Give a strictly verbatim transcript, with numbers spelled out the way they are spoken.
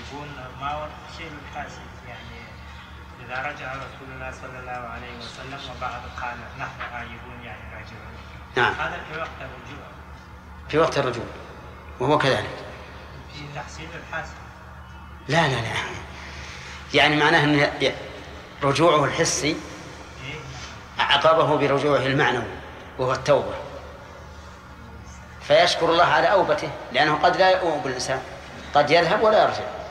يقول ما هو الشيء الحاسد يعني إذا رجع رسول الله صلى الله عليه وسلم وبعض قال نحن عايبون يعني راجعون. نعم. هذا في وقت الرجوع. في وقت الرجوع وهو كذلك. في تحسين الحاسد. لا لا لا يعني معناه أن رجوعه الحسي عقبه برجوعه المعنوي وهو التوبة، فيشكر الله على أوبته، لأنه قد لا يؤوب الإنسان، قد يذهب ولا يرجع.